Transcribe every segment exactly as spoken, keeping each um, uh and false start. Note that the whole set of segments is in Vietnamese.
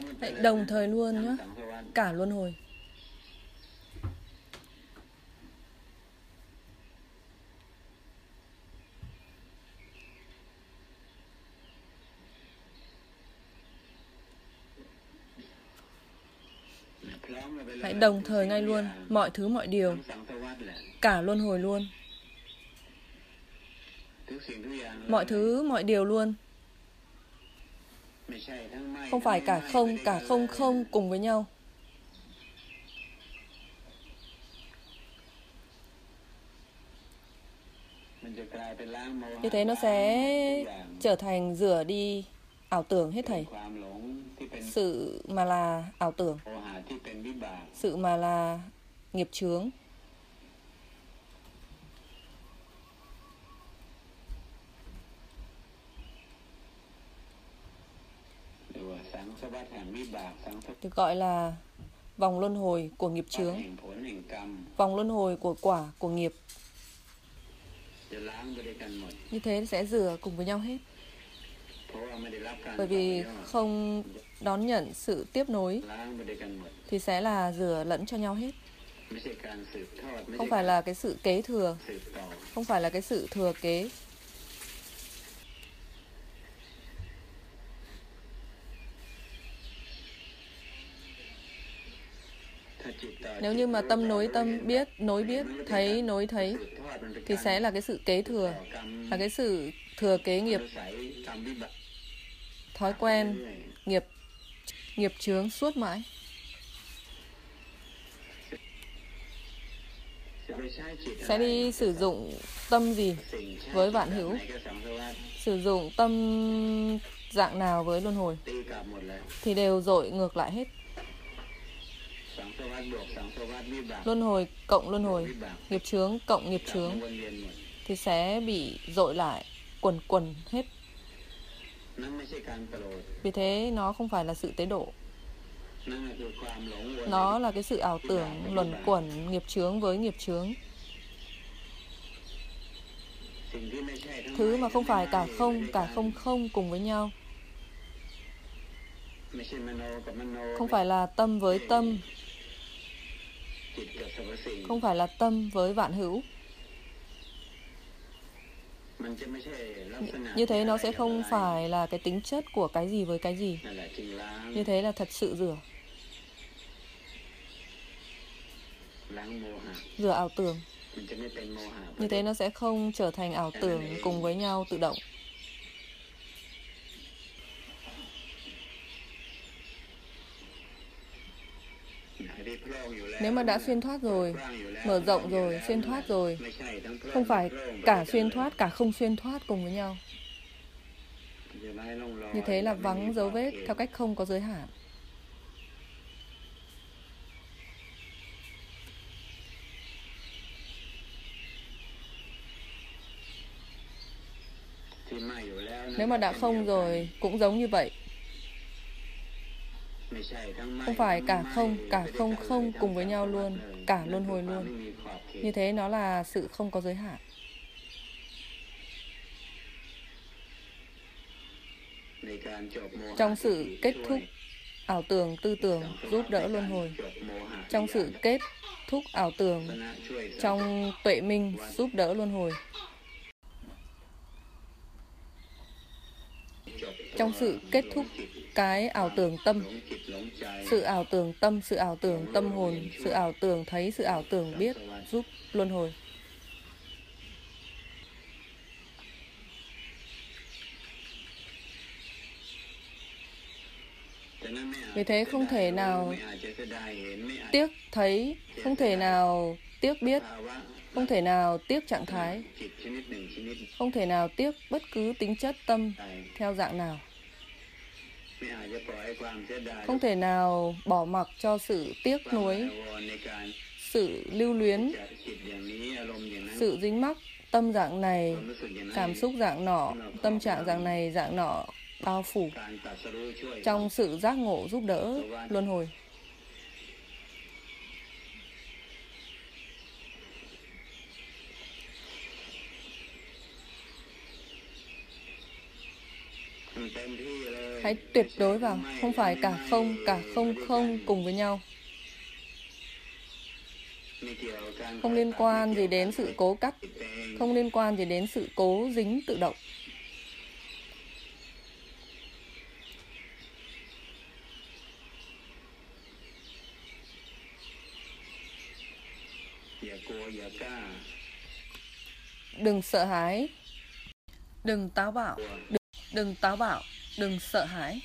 Hãy đồng thời luôn nhé, cả luân hồi. Hãy đồng thời ngay luôn, mọi thứ mọi điều, cả luân hồi luôn. Mọi thứ mọi điều luôn. Không phải cả không, cả không không cùng với nhau. Như thế nó sẽ trở thành rửa đi ảo tưởng hết thảy. Sự mà là ảo tưởng, sự mà là nghiệp chướng. Được gọi là vòng luân hồi của nghiệp chướng, vòng luân hồi của quả, của nghiệp. Như thế sẽ rửa cùng với nhau hết. Bởi vì không đón nhận sự tiếp nối thì sẽ là rửa lẫn cho nhau hết. Không phải là cái sự kế thừa, không phải là cái sự thừa kế. Nếu như mà tâm nối tâm, biết nối biết, thấy nối thấy, thì sẽ là cái sự kế thừa, là cái sự thừa kế nghiệp, thói quen, nghiệp, nghiệp chướng suốt mãi. Sẽ đi sử dụng tâm gì với vạn hữu, sử dụng tâm dạng nào với luân hồi, thì đều dội ngược lại hết. Luân hồi cộng luân hồi, nghiệp chướng cộng nghiệp chướng, thì sẽ bị dội lại, quần quần hết. Vì thế nó không phải là sự tế độ. Nó là cái sự ảo tưởng luẩn quẩn nghiệp chướng với nghiệp chướng. Thứ mà không phải cả không, cả không không cùng với nhau. Không phải là tâm với tâm, không phải là tâm với vạn hữu. Như thế nó sẽ không phải là cái tính chất của cái gì với cái gì. Như thế là thật sự rửa. Rửa ảo tưởng. Như thế nó sẽ không trở thành ảo tưởng cùng với nhau tự động. Nếu mà đã xuyên thoát rồi, mở rộng rồi, xuyên thoát rồi, không phải cả xuyên thoát, cả không xuyên thoát cùng với nhau. Như thế là vắng dấu vết theo cách không có giới hạn. Nếu mà đã không rồi, cũng giống như vậy. Không phải cả không, cả không không cùng với nhau luôn, cả luân hồi luôn. Như thế nó là sự không có giới hạn. Trong sự kết thúc ảo tưởng tư tưởng giúp đỡ luân hồi. Trong sự kết thúc ảo tưởng, trong tuệ minh giúp đỡ luân hồi. Trong sự kết thúc cái ảo tưởng tâm, sự ảo tưởng tâm, sự ảo tưởng tâm hồn, sự ảo tưởng thấy, sự ảo tưởng biết giúp luân hồi. Vì thế không thể nào tiếc thấy, không thể nào tiếc biết, không thể nào tiếc trạng thái, không thể nào tiếc bất cứ tính chất tâm theo dạng nào. Không thể nào bỏ mặc cho sự tiếc nuối, sự lưu luyến, sự dính mắc, tâm dạng này, cảm xúc dạng nọ, tâm trạng dạng này, dạng nọ, bao phủ trong sự giác ngộ giúp đỡ luân hồi. Hãy tuyệt đối vào, không phải cả không, cả không không cùng với nhau. Không liên quan gì đến sự cố cắt, không liên quan gì đến sự cố dính tự động. Đừng sợ hãi, đừng táo bạo, đừng, đừng táo bạo, đừng sợ hãi.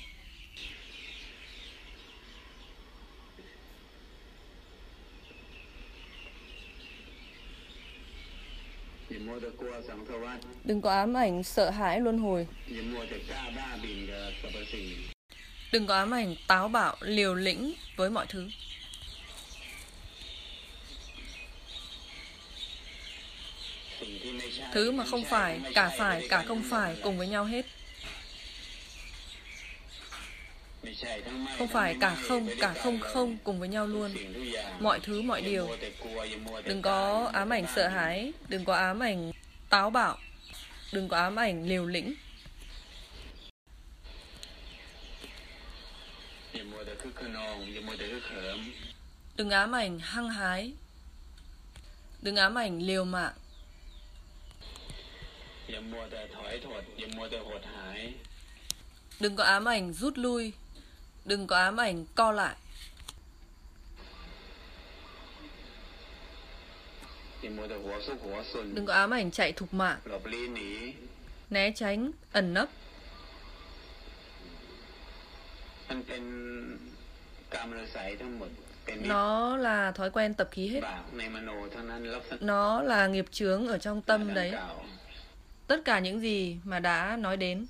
Đừng có ám ảnh sợ hãi luân hồi. Đừng có ám ảnh táo bạo liều lĩnh với mọi thứ. Thứ mà không phải, cả phải, cả không phải cùng với nhau hết. Không phải cả không, cả không không cùng với nhau luôn. Mọi thứ, mọi điều. Đừng có ám ảnh sợ hãi, đừng có ám ảnh táo bạo, đừng có ám ảnh liều lĩnh. Đừng ám ảnh hăng hái, đừng ám ảnh liều mạng. Đừng có ám ảnh rút lui, đừng có ám ảnh co lại. Đừng có ám ảnh chạy thục mạng, né tránh, ẩn nấp. Nó là thói quen tập khí hết. Nó là nghiệp chướng ở trong tâm đấy. Tất cả những gì mà đã nói đến.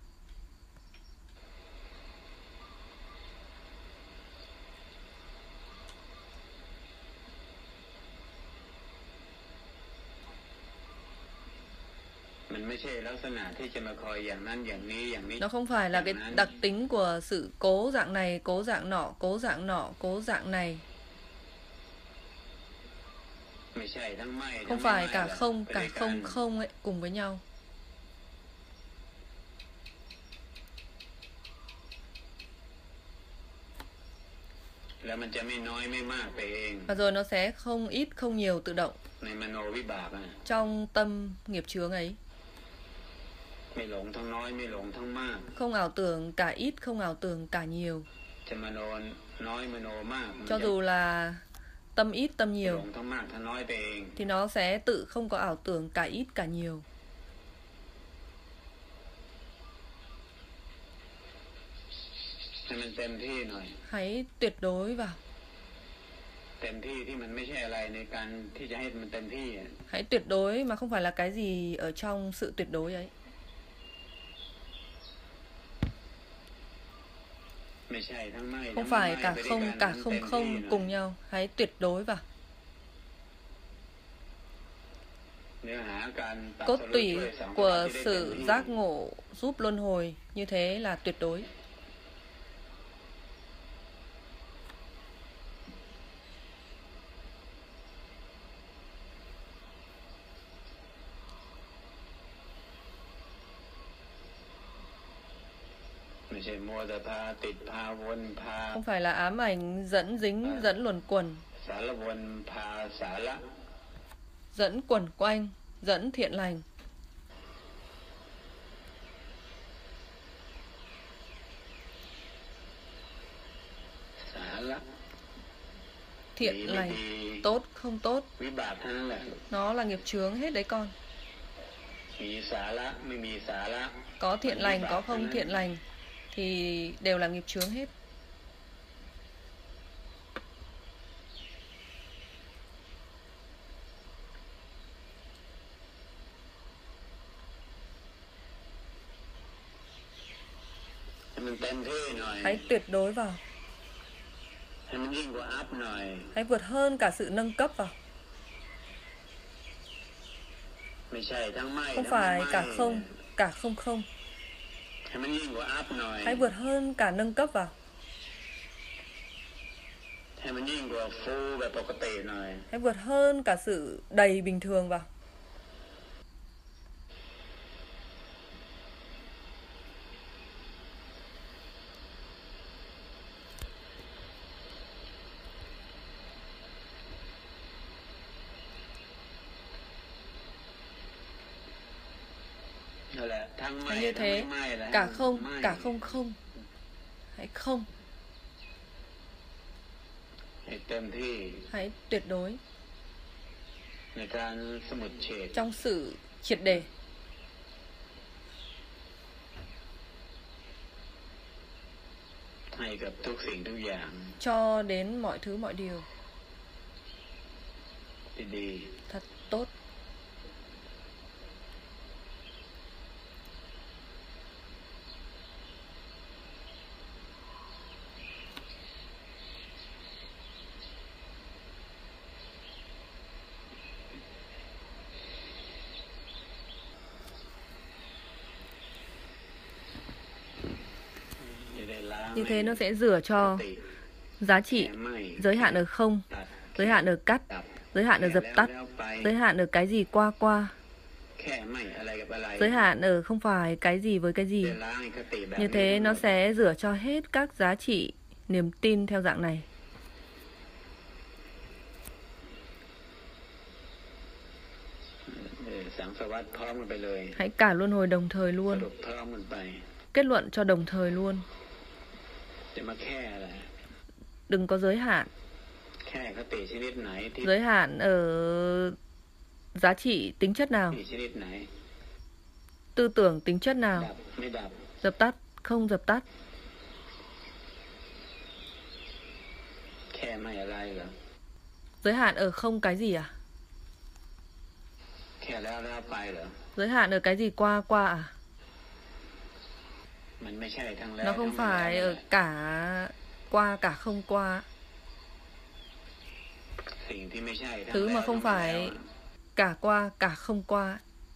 Nó không phải là cái đặc tính của sự cố dạng này, cố dạng nọ, cố dạng nọ, cố dạng này. Không phải cả không, cả không không ấy cùng với nhau. Và rồi nó sẽ không ít không nhiều tự động trong tâm nghiệp chướng ấy. Không ảo tưởng cả ít, không ảo tưởng cả nhiều. Cho dù là tâm ít, tâm nhiều, thì nó sẽ tự không có ảo tưởng cả ít, cả nhiều. Hãy tuyệt đối vào. Hãy tuyệt đối mà không phải là cái gì ở trong sự tuyệt đối ấy. Không phải cả không, cả không không cùng nhau. Hãy tuyệt đối vào. Cốt tủy của sự giác ngộ giúp luân hồi như thế là tuyệt đối. Không phải là ám ảnh dẫn dính, dẫn luẩn quẩn, dẫn quẩn quanh, dẫn thiện lành. Thiện lành, tốt không tốt, nó là nghiệp chướng hết đấy con. Có thiện lành, có không thiện lành thì đều là nghiệp chướng hết. Hãy tuyệt đối vào. Hãy vượt hơn cả sự nâng cấp vào. Không phải cả không, cả không không. Hãy vượt hơn cả nâng cấp vào. Hãy vượt hơn cả sự đầy bình thường vào. Hãy như thế, cả không, cả không không. Hãy không. Hãy tuyệt đối trong sự triệt để cho đến mọi thứ mọi điều thật tốt. Như thế nó sẽ rửa cho giá trị giới hạn ở không, giới hạn ở cắt, giới hạn ở dập tắt, giới hạn ở cái gì qua qua, giới hạn ở không phải cái gì với cái gì. Như thế nó sẽ rửa cho hết các giá trị niềm tin theo dạng này. Hãy cả luân hồi đồng thời luôn. Kết luận cho đồng thời luôn. Đừng có giới hạn. Giới hạn ở giá trị tính chất nào, tư tưởng tính chất nào, dập tắt, không dập tắt. Giới hạn ở không cái gì à? Giới hạn ở cái gì qua qua à? Nó không phải ở cả qua cả không qua. Thứ mà không phải cả qua cả không qua.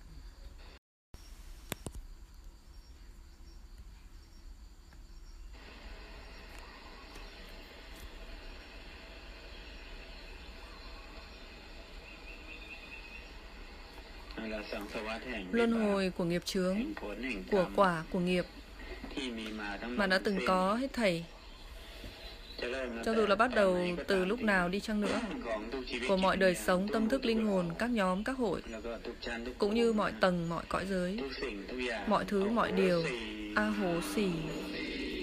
Luân hồi của nghiệp chướng, của quả của nghiệp mà đã từng có hết thảy, cho dù là bắt đầu từ lúc nào đi chăng nữa, của mọi đời sống, tâm thức, linh hồn, các nhóm, các hội, cũng như mọi tầng, mọi cõi giới, mọi thứ, mọi điều. A hố xì,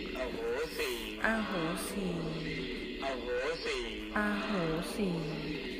a hố xì, a hố xì.